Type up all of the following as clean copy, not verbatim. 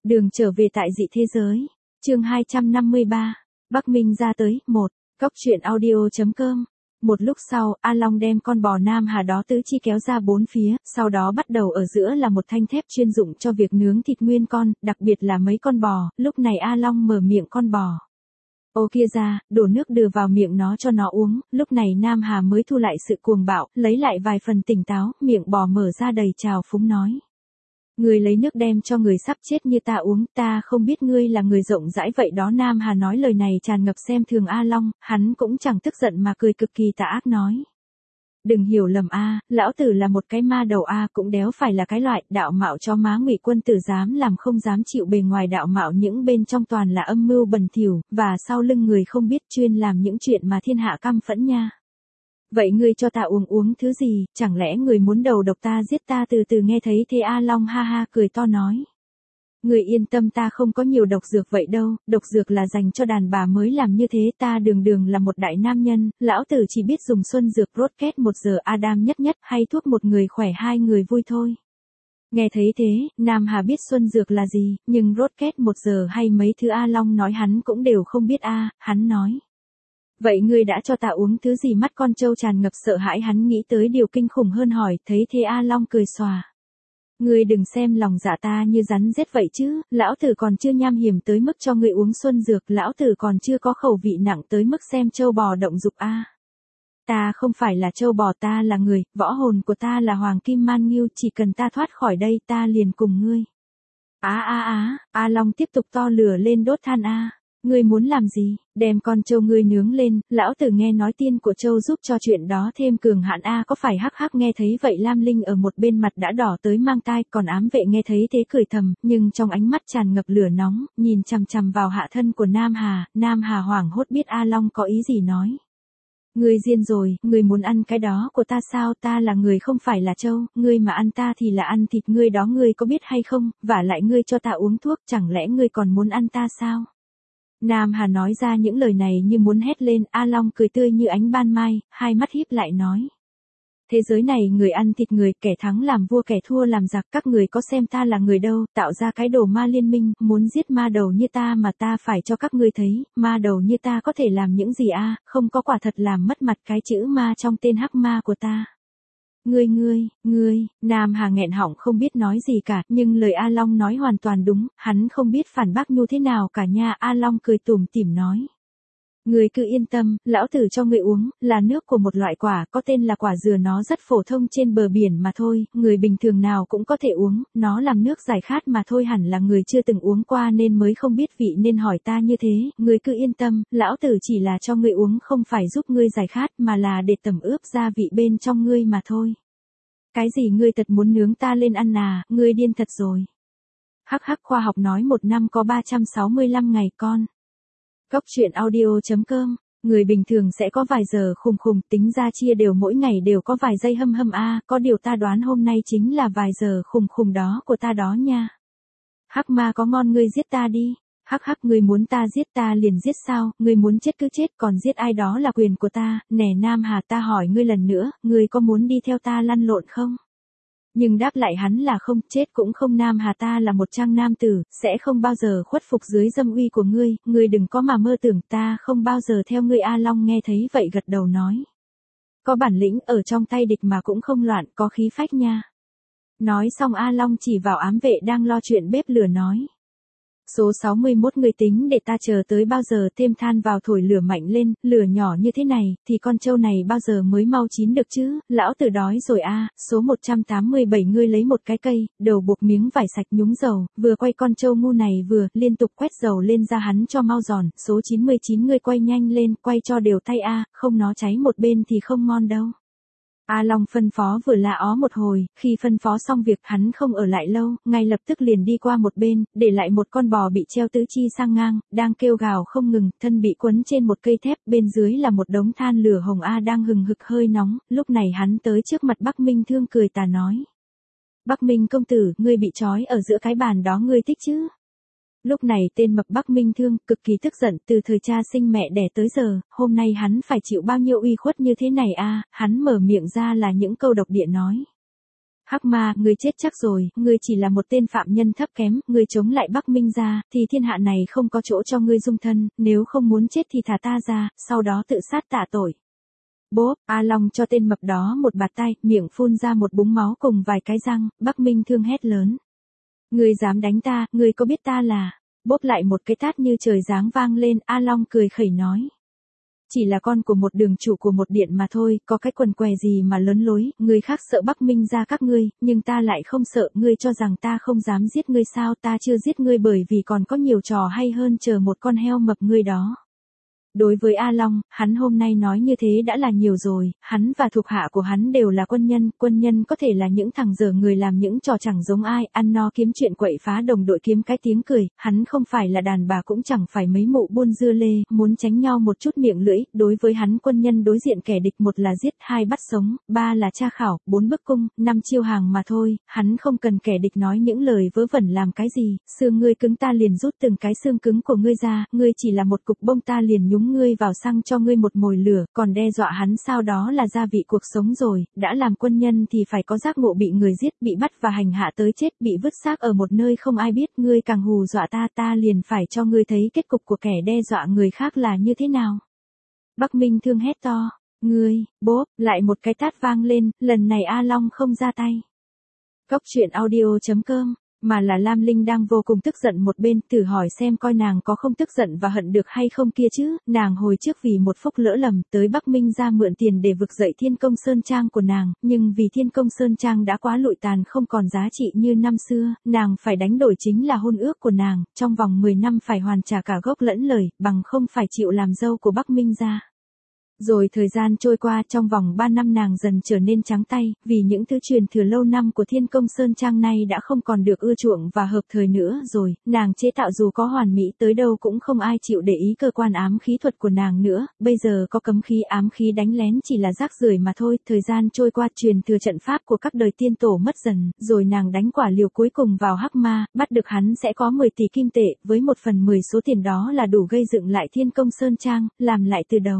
Đường trở về tại dị thế giới. Chương 253. Bắc Minh ra tới. 1. Cóc truyện audio.com. Một lúc sau, A Long đem con bò Nam Hà đó tứ chi kéo ra bốn phía, sau đó bắt đầu ở giữa là một thanh thép chuyên dụng cho việc nướng thịt nguyên con, đặc biệt là mấy con bò. Lúc này A Long mở miệng con bò. Ô kia ra, đổ nước đưa vào miệng nó cho nó uống. Lúc này Nam Hà mới thu lại sự cuồng bạo, lấy lại vài phần tỉnh táo, miệng bò mở ra đầy trào phúng nói. Người lấy nước đem cho người sắp chết như ta uống, ta không biết ngươi là người rộng rãi vậy đó. Nam Hà nói lời này tràn ngập xem thường A Long, hắn cũng chẳng tức giận mà cười cực kỳ tà ác nói. Đừng hiểu lầm A, lão tử là một cái ma đầu A, cũng đéo phải là cái loại đạo mạo cho má Ngụy Quân Tử dám làm không dám chịu, bề ngoài đạo mạo những bên trong toàn là âm mưu bẩn thỉu, và sau lưng người không biết chuyên làm những chuyện mà thiên hạ căm phẫn nha. Vậy ngươi cho ta uống thứ gì, chẳng lẽ người muốn đầu độc ta giết ta? Từ từ nghe thấy thế A Long ha ha cười to nói. Người yên tâm, ta không có nhiều độc dược vậy đâu, độc dược là dành cho đàn bà mới làm như thế, ta đường là một đại nam nhân, lão tử chỉ biết dùng xuân dược rocket 1 giờ Adam nhất hay thuốc một người khỏe hai người vui thôi. Nghe thấy thế, Nam Hà biết xuân dược là gì, nhưng rocket 1 giờ hay mấy thứ A Long nói hắn cũng đều không biết a. Hắn nói. Vậy ngươi đã cho ta uống thứ gì? Mắt con trâu tràn ngập sợ hãi, hắn nghĩ tới điều kinh khủng hơn hỏi, thấy thế A Long cười xòa. Ngươi đừng xem lòng dạ ta như rắn rết vậy chứ, lão tử còn chưa nham hiểm tới mức cho ngươi uống xuân dược, lão tử còn chưa có khẩu vị nặng tới mức xem trâu bò động dục a. Ta không phải là trâu bò, ta là người, võ hồn của ta là Hoàng Kim Man Ngưu, chỉ cần ta thoát khỏi đây ta liền cùng ngươi. A Long tiếp tục to lửa lên đốt than a. Ngươi muốn làm gì? Đem con trâu ngươi nướng lên, lão tử nghe nói tiên của trâu giúp cho chuyện đó thêm cường hạn a. Có phải hắc nghe thấy vậy Lam Linh ở một bên mặt đã đỏ tới mang tai, còn ám vệ nghe thấy thế cười thầm, nhưng trong ánh mắt tràn ngập lửa nóng, nhìn chằm chằm vào hạ thân của Nam Hà hoảng hốt biết A Long có ý gì nói. Ngươi điên rồi, ngươi muốn ăn cái đó của ta sao? Ta là người không phải là trâu, ngươi mà ăn ta thì là ăn thịt ngươi đó, ngươi có biết hay không? Vả lại ngươi cho ta uống thuốc, chẳng lẽ ngươi còn muốn ăn ta sao? Nam Hà nói ra những lời này như muốn hét lên. A Long cười tươi như ánh ban mai, hai mắt híp lại nói. Thế giới này người ăn thịt người, kẻ thắng làm vua kẻ thua làm giặc, các người có xem ta là người đâu, tạo ra cái đồ ma liên minh, muốn giết ma đầu như ta mà ta phải cho các ngươi thấy, ma đầu như ta có thể làm những gì a? Không có, quả thật làm mất mặt cái chữ ma trong tên hắc ma của ta. Ngươi, Nam Hà nghẹn họng không biết nói gì cả, nhưng lời A Long nói hoàn toàn đúng, hắn không biết phản bác như thế nào cả nha. A Long cười tủm tỉm nói. Ngươi cứ yên tâm, lão tử cho ngươi uống, là nước của một loại quả, có tên là quả dừa, nó rất phổ thông trên bờ biển mà thôi, người bình thường nào cũng có thể uống, nó làm nước giải khát mà thôi, hẳn là người chưa từng uống qua nên mới không biết vị nên hỏi ta như thế. Ngươi cứ yên tâm, lão tử chỉ là cho ngươi uống, không phải giúp ngươi giải khát mà là để tẩm ướp gia vị bên trong ngươi mà thôi. Cái gì ngươi thật muốn nướng ta lên ăn à, ngươi điên thật rồi. Hắc khoa học nói 1 năm có 365 ngày con. Cóc truyện audio.com. Người bình thường sẽ có vài giờ khùng, tính ra chia đều mỗi ngày đều có vài giây hâm a. Có điều ta đoán hôm nay chính là vài giờ khùng đó của ta đó nha. Hắc ma có ngon, ngươi giết ta đi. Hắc ngươi muốn ta giết ta liền giết sao? Ngươi muốn chết cứ chết, còn giết ai đó là quyền của ta. Nè Nam Hà, ta hỏi ngươi lần nữa, ngươi có muốn đi theo ta lăn lộn không? Nhưng đáp lại hắn là không, chết cũng không. Nam Hà, ta là một trang nam tử, sẽ không bao giờ khuất phục dưới dâm uy của ngươi đừng có mà mơ tưởng, ta không bao giờ theo ngươi. A Long nghe thấy vậy gật đầu nói. Có bản lĩnh, ở trong tay địch mà cũng không loạn, có khí phách nha. Nói xong A Long chỉ vào ám vệ đang lo chuyện bếp lửa nói. Số 61 người tính để ta chờ tới bao giờ? Thêm than vào thổi lửa mạnh lên, lửa nhỏ như thế này, thì con trâu này bao giờ mới mau chín được chứ? Lão tử đói rồi a. Số 187 ngươi lấy một cái cây, đầu buộc miếng vải sạch nhúng dầu, vừa quay con trâu ngu này vừa liên tục quét dầu lên da hắn cho mau giòn. Số 99 ngươi quay nhanh lên, quay cho đều tay a, không nó cháy một bên thì không ngon đâu. A Long phân phó vừa la ó một hồi, khi phân phó xong việc hắn không ở lại lâu, ngay lập tức liền đi qua một bên, để lại một con bò bị treo tứ chi sang ngang, đang kêu gào không ngừng, thân bị quấn trên một cây thép, bên dưới là một đống than lửa hồng a đang hừng hực hơi nóng. Lúc này hắn tới trước mặt Bắc Minh Thương cười tà nói. Bắc Minh công tử, ngươi bị trói ở giữa cái bàn đó, ngươi thích chứ? Lúc này tên mập Bắc Minh Thương cực kỳ tức giận, từ thời cha sinh mẹ đẻ tới giờ, hôm nay hắn phải chịu bao nhiêu uy khuất như thế này a. Hắn mở miệng ra là những câu độc địa nói. Hắc Ma, ngươi chết chắc rồi, ngươi chỉ là một tên phạm nhân thấp kém, ngươi chống lại Bắc Minh gia, thì thiên hạ này không có chỗ cho ngươi dung thân, nếu không muốn chết thì thả ta ra, sau đó tự sát tạ tội. Bốp, A Long cho tên mập đó một bạt tay, miệng phun ra một búng máu cùng vài cái răng, Bắc Minh Thương hét lớn. Ngươi dám đánh ta, ngươi có biết ta là... Bốp lại một cái tát như trời giáng vang lên, A Long cười khẩy nói. Chỉ là con của một đường chủ của một điện mà thôi, có cái quần què gì mà lớn lối, người khác sợ Bắc Minh gia các ngươi, nhưng ta lại không sợ, ngươi cho rằng ta không dám giết ngươi sao, ta chưa giết ngươi bởi vì còn có nhiều trò hay hơn chờ một con heo mập ngươi đó. Đối với A Long, hắn hôm nay nói như thế đã là nhiều rồi, hắn và thuộc hạ của hắn đều là quân nhân có thể là những thằng dở người làm những trò chẳng giống ai, ăn no kiếm chuyện quậy phá đồng đội kiếm cái tiếng cười, hắn không phải là đàn bà cũng chẳng phải mấy mụ buôn dưa lê, muốn tránh nhau một chút miệng lưỡi, đối với hắn quân nhân đối diện kẻ địch một là giết, hai bắt sống, ba là tra khảo, bốn bức cung, năm chiêu hàng mà thôi, hắn không cần kẻ địch nói những lời vớ vẩn làm cái gì, xương ngươi cứng ta liền rút từng cái xương cứng của ngươi ra, ngươi chỉ là một cục bông ta liền nhúng ngươi vào xăng cho ngươi một mồi lửa, còn đe dọa hắn sao, đó là gia vị cuộc sống rồi, đã làm quân nhân thì phải có giác ngộ, bị người giết, bị bắt và hành hạ tới chết, bị vứt xác ở một nơi không ai biết, ngươi càng hù dọa ta, ta liền phải cho ngươi thấy kết cục của kẻ đe dọa người khác là như thế nào. Bắc Minh Thương hét to, ngươi, bốp, lại một cái tát vang lên, lần này A Long không ra tay. Cóc truyện audio.com mà là Lam Linh đang vô cùng tức giận một bên, thử hỏi xem coi nàng có không tức giận và hận được hay không kia chứ, nàng hồi trước vì một phúc lỡ lầm tới Bắc Minh ra mượn tiền để vực dậy Thiên Công Sơn Trang của nàng, nhưng vì Thiên Công Sơn Trang đã quá lụi tàn không còn giá trị như năm xưa, nàng phải đánh đổi chính là hôn ước của nàng, trong vòng 10 năm phải hoàn trả cả gốc lẫn lời, bằng không phải chịu làm dâu của Bắc Minh ra. Rồi thời gian trôi qua, trong vòng 3 năm nàng dần trở nên trắng tay, vì những thứ truyền thừa lâu năm của Thiên Công Sơn Trang này đã không còn được ưa chuộng và hợp thời nữa rồi, nàng chế tạo dù có hoàn mỹ tới đâu cũng không ai chịu để ý cơ quan ám khí thuật của nàng nữa, bây giờ có cấm khí ám khí đánh lén chỉ là rác rưởi mà thôi, thời gian trôi qua truyền thừa trận pháp của các đời tiên tổ mất dần, rồi nàng đánh quả liều cuối cùng vào Hắc Ma, bắt được hắn sẽ có 10 tỷ kim tệ, với 1/10 số tiền đó là đủ gây dựng lại Thiên Công Sơn Trang, làm lại từ đầu.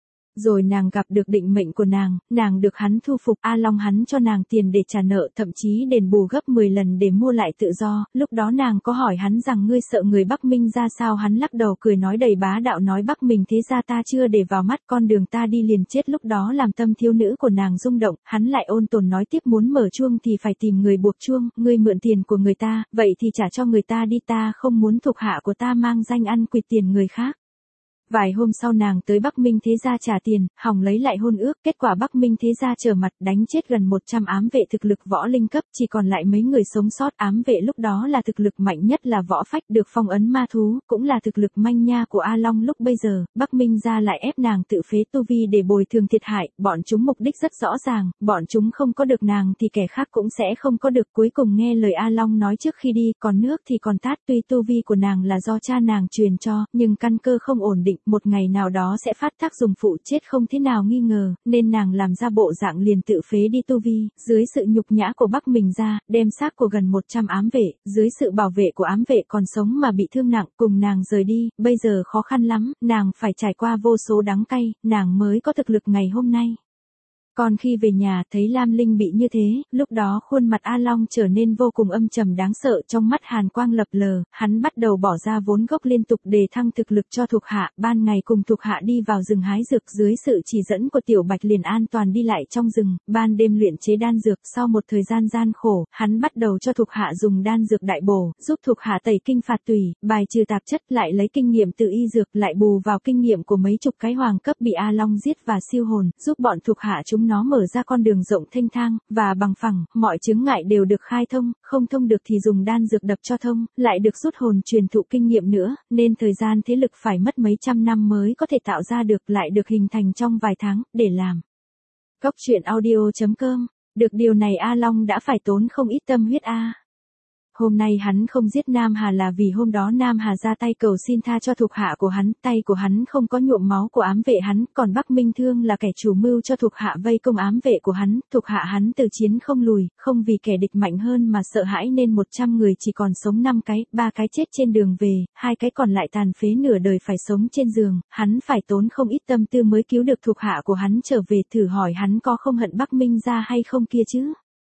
Rồi nàng gặp được định mệnh của nàng được hắn thu phục, A Long hắn cho nàng tiền để trả nợ, thậm chí đền bù gấp 10 lần để mua lại tự do, lúc đó nàng có hỏi hắn rằng ngươi sợ người Bắc Minh ra sao, hắn lắc đầu cười nói đầy bá đạo nói Bắc Minh thế ra ta chưa để vào mắt, con đường ta đi liền chết, lúc đó làm tâm thiếu nữ của nàng rung động, hắn lại ôn tồn nói tiếp muốn mở chuông thì phải tìm người buộc chuông, ngươi mượn tiền của người ta, vậy thì trả cho người ta đi, ta không muốn thuộc hạ của ta mang danh ăn quỵt tiền người khác. Vài hôm sau nàng tới Bắc Minh thế gia trả tiền, hòng lấy lại hôn ước, kết quả Bắc Minh thế gia trở mặt đánh chết gần 100 ám vệ thực lực võ linh cấp, chỉ còn lại mấy người sống sót, ám vệ lúc đó là thực lực mạnh nhất là võ phách được phong ấn ma thú, cũng là thực lực manh nha của A Long lúc bây giờ, Bắc Minh gia lại ép nàng tự phế tu vi để bồi thường thiệt hại, bọn chúng mục đích rất rõ ràng, bọn chúng không có được nàng thì kẻ khác cũng sẽ không có được, cuối cùng nghe lời A Long nói trước khi đi, còn nước thì còn tát, tuy tu vi của nàng là do cha nàng truyền cho, nhưng căn cơ không ổn định, một ngày nào đó sẽ phát tác dùng phụ chết không thế nào nghi ngờ, nên nàng làm ra bộ dạng liền tự phế đi tu vi, dưới sự nhục nhã của Bắc Minh gia, đem xác của gần 100 ám vệ, dưới sự bảo vệ của ám vệ còn sống mà bị thương nặng, cùng nàng rời đi, bây giờ khó khăn lắm, nàng phải trải qua vô số đắng cay, nàng mới có thực lực ngày hôm nay. Còn khi về nhà, thấy Lam Linh bị như thế, lúc đó khuôn mặt A Long trở nên vô cùng âm trầm đáng sợ, trong mắt hàn quang lập lờ, hắn bắt đầu bỏ ra vốn gốc liên tục để thăng thực lực cho thuộc hạ, ban ngày cùng thuộc hạ đi vào rừng hái dược, dưới sự chỉ dẫn của Tiểu Bạch liền an toàn đi lại trong rừng, ban đêm luyện chế đan dược, sau một thời gian gian khổ, hắn bắt đầu cho thuộc hạ dùng đan dược đại bổ, giúp thuộc hạ tẩy kinh phạt tủy, bài trừ tạp chất, lại lấy kinh nghiệm từ y dược, lại bù vào kinh nghiệm của mấy chục cái hoàng cấp bị A Long giết và siêu hồn, giúp bọn thuộc hạ chúng nó mở ra con đường rộng thênh thang, và bằng phẳng, mọi chướng ngại đều được khai thông, không thông được thì dùng đan dược đập cho thông, lại được rút hồn truyền thụ kinh nghiệm nữa, nên thời gian thế lực phải mất mấy trăm năm mới có thể tạo ra được, lại được hình thành trong vài tháng, để làm. Cóc truyện audio.com, được điều này A Long đã phải tốn không ít tâm huyết a. Hôm nay hắn không giết Nam Hà là vì hôm đó Nam Hà ra tay cầu xin tha cho thuộc hạ của hắn, tay của hắn không có nhuộm máu của ám vệ hắn, còn Bắc Minh Thương là kẻ chủ mưu cho thuộc hạ vây công ám vệ của hắn, thuộc hạ hắn từ chiến không lùi, không vì kẻ địch mạnh hơn mà sợ hãi nên 100 người chỉ còn sống 5 cái, 3 cái chết trên đường về, 2 cái còn lại tàn phế nửa đời phải sống trên giường, hắn phải tốn không ít tâm tư mới cứu được thuộc hạ của hắn trở về, thử hỏi hắn có không hận Bắc Minh ra hay không kia chứ.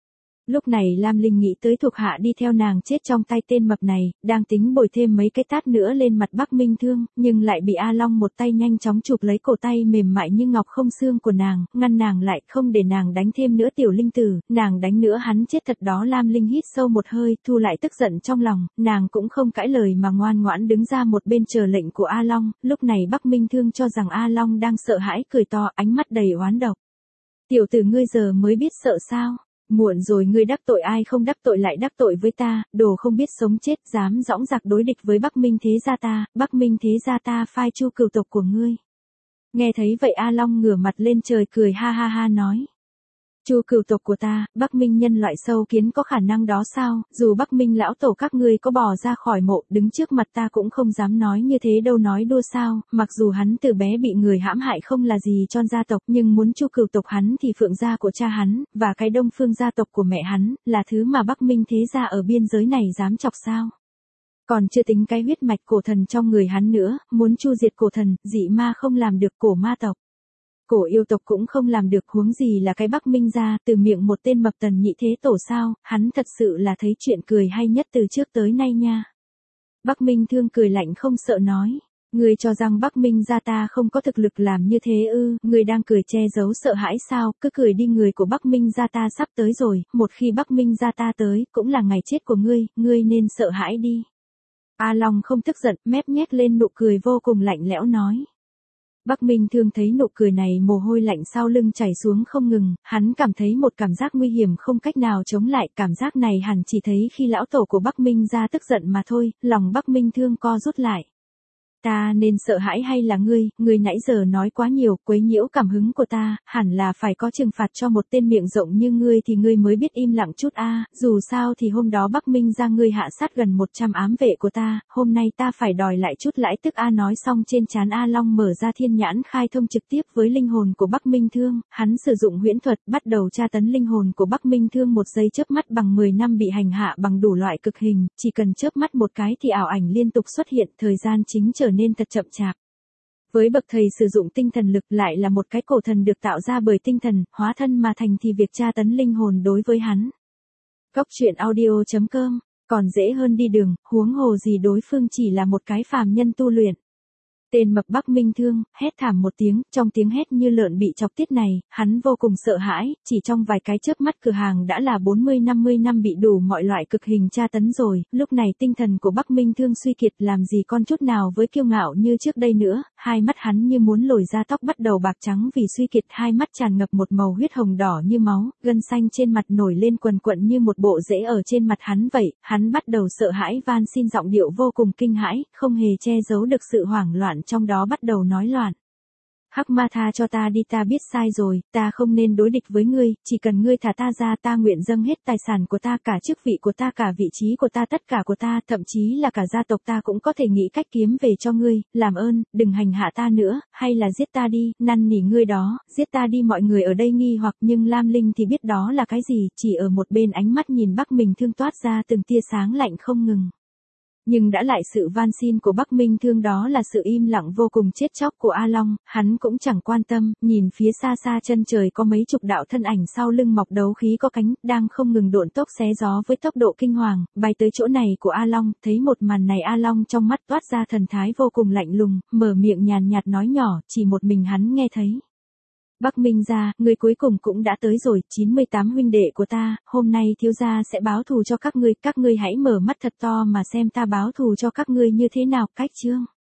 Lúc này Lam Linh nghĩ tới thuộc hạ đi theo nàng chết trong tay tên mập này, đang tính bồi thêm mấy cái tát nữa lên mặt Bắc Minh Thương, nhưng lại bị A Long một tay nhanh chóng chụp lấy cổ tay mềm mại như ngọc không xương của nàng, ngăn nàng lại, không để nàng đánh thêm nữa tiểu linh tử, nàng đánh nữa hắn chết thật đó. Lam Linh hít sâu một hơi, thu lại tức giận trong lòng, nàng cũng không cãi lời mà ngoan ngoãn đứng ra một bên chờ lệnh của A Long. Lúc này Bắc Minh Thương cho rằng A Long đang sợ hãi, cười to, ánh mắt đầy oán độc. Tiểu tử ngươi giờ mới biết sợ sao? Muộn rồi, ngươi đắc tội ai không đắc tội lại đắc tội với ta, đồ không biết sống chết, dám dõng dạc đối địch với Bắc Minh thế gia ta, Bắc Minh thế gia ta phai Chu Cửu tộc của ngươi. Nghe thấy vậy A Long ngửa mặt lên trời cười ha ha ha nói. Chu Cửu tộc của ta, Bắc Minh nhân loại sâu kiến có khả năng đó sao? Dù Bắc Minh lão tổ các ngươi có bò ra khỏi mộ, đứng trước mặt ta cũng không dám nói như thế đâu. Nói đùa sao? Mặc dù hắn từ bé bị người hãm hại không là gì cho gia tộc, nhưng muốn Chu Cửu tộc hắn thì Phượng gia của cha hắn và cái Đông Phương gia tộc của mẹ hắn là thứ mà Bắc Minh thế gia ở biên giới này dám chọc sao? Còn chưa tính cái huyết mạch cổ thần trong người hắn nữa, muốn chu diệt cổ thần, dị ma không làm được, cổ ma tộc, cổ yêu tộc cũng không làm được, huống gì là cái Bắc Minh gia, từ miệng một tên mập tần nhị thế tổ sao? Hắn thật sự là thấy chuyện cười hay nhất từ trước tới nay nha. Bắc Minh Thương cười lạnh không sợ nói. Ngươi cho rằng Bắc Minh gia ta không có thực lực làm như thế ư? Ngươi đang cười che giấu sợ hãi sao? Cứ cười đi, người của Bắc Minh gia ta sắp tới rồi, một khi Bắc Minh gia ta tới, cũng là ngày chết của ngươi, ngươi nên sợ hãi đi. A Long không tức giận, mép nhếch lên nụ cười vô cùng lạnh lẽo nói. Bắc Minh Thương thấy nụ cười này, mồ hôi lạnh sau lưng chảy xuống không ngừng, hắn cảm thấy một cảm giác nguy hiểm không cách nào chống lại, cảm giác này hẳn chỉ thấy khi lão tổ của Bắc Minh gia tức giận mà thôi. Lòng Bắc Minh Thương co rút lại. Ta nên sợ hãi hay là ngươi nãy giờ nói quá nhiều, quấy nhiễu cảm hứng của ta, hẳn là phải có trừng phạt cho một tên miệng rộng như ngươi thì ngươi mới biết im lặng chút a. Dù sao thì hôm đó Bắc Minh gia ngươi hạ sát gần 100 ám vệ của ta, hôm nay ta phải đòi lại chút lãi tức a. Nói xong trên trán A Long mở ra thiên nhãn khai thông trực tiếp với linh hồn của Bắc Minh Thương, hắn sử dụng huyễn thuật bắt đầu tra tấn linh hồn của Bắc Minh Thương. Một giây chớp mắt bằng 10 năm bị hành hạ bằng đủ loại cực hình, chỉ cần chớp mắt một cái thì ảo ảnh liên tục xuất hiện, thời gian chính trở nên thật chậm chạp. Với bậc thầy sử dụng tinh thần lực, lại là một cái cổ thần được tạo ra bởi tinh thần, hóa thân mà thành, thì việc tra tấn linh hồn đối với hắn. Góc truyện audio.com, còn dễ hơn đi đường, huống hồ gì đối phương chỉ là một cái phàm nhân tu luyện. Tên mập Bắc Minh Thương hét thảm một tiếng, trong tiếng hét như lợn bị chọc tiết này, hắn vô cùng sợ hãi, chỉ trong vài cái chớp mắt cửa hàng đã là 40-50 năm bị đủ mọi loại cực hình tra tấn rồi. Lúc này tinh thần của Bắc Minh Thương suy kiệt, làm gì con chút nào với kiêu ngạo như trước đây nữa, hai mắt hắn như muốn lồi ra, tóc bắt đầu bạc trắng vì suy kiệt, hai mắt tràn ngập một màu huyết hồng đỏ như máu, gân xanh trên mặt nổi lên quần quận như một bộ rễ ở trên mặt hắn vậy. Hắn bắt đầu sợ hãi van xin, giọng điệu vô cùng kinh hãi, không hề che giấu được sự hoảng loạn trong đó, bắt đầu nói loạn. Hắc ma, tha cho ta đi, ta biết sai rồi, ta không nên đối địch với ngươi, chỉ cần ngươi thả ta ra, ta nguyện dâng hết tài sản của ta, cả chức vị của ta, cả vị trí của ta, tất cả của ta, thậm chí là cả gia tộc ta cũng có thể nghĩ cách kiếm về cho ngươi. Làm ơn, đừng hành hạ ta nữa, hay là giết ta đi, năn nỉ ngươi đó, giết ta đi. Mọi người ở đây nghi hoặc, nhưng Lam Linh thì biết đó là cái gì, chỉ ở một bên ánh mắt nhìn Bắc Minh Thương toát ra từng tia sáng lạnh không ngừng. Nhưng đã lại sự van xin của Bắc Minh Thương, đó là sự im lặng vô cùng chết chóc của A Long, hắn cũng chẳng quan tâm. Nhìn phía xa xa chân trời có mấy chục đạo thân ảnh sau lưng mọc đấu khí có cánh, đang không ngừng độn tốc xé gió với tốc độ kinh hoàng, bay tới chỗ này của A Long. Thấy một màn này, A Long trong mắt toát ra thần thái vô cùng lạnh lùng, mở miệng nhàn nhạt nói nhỏ, chỉ một mình hắn nghe thấy. Bắc Minh gia, người cuối cùng cũng đã tới rồi, 98 huynh đệ của ta, hôm nay thiếu gia sẽ báo thù cho các ngươi hãy mở mắt thật to mà xem ta báo thù cho các ngươi như thế nào. Cách chương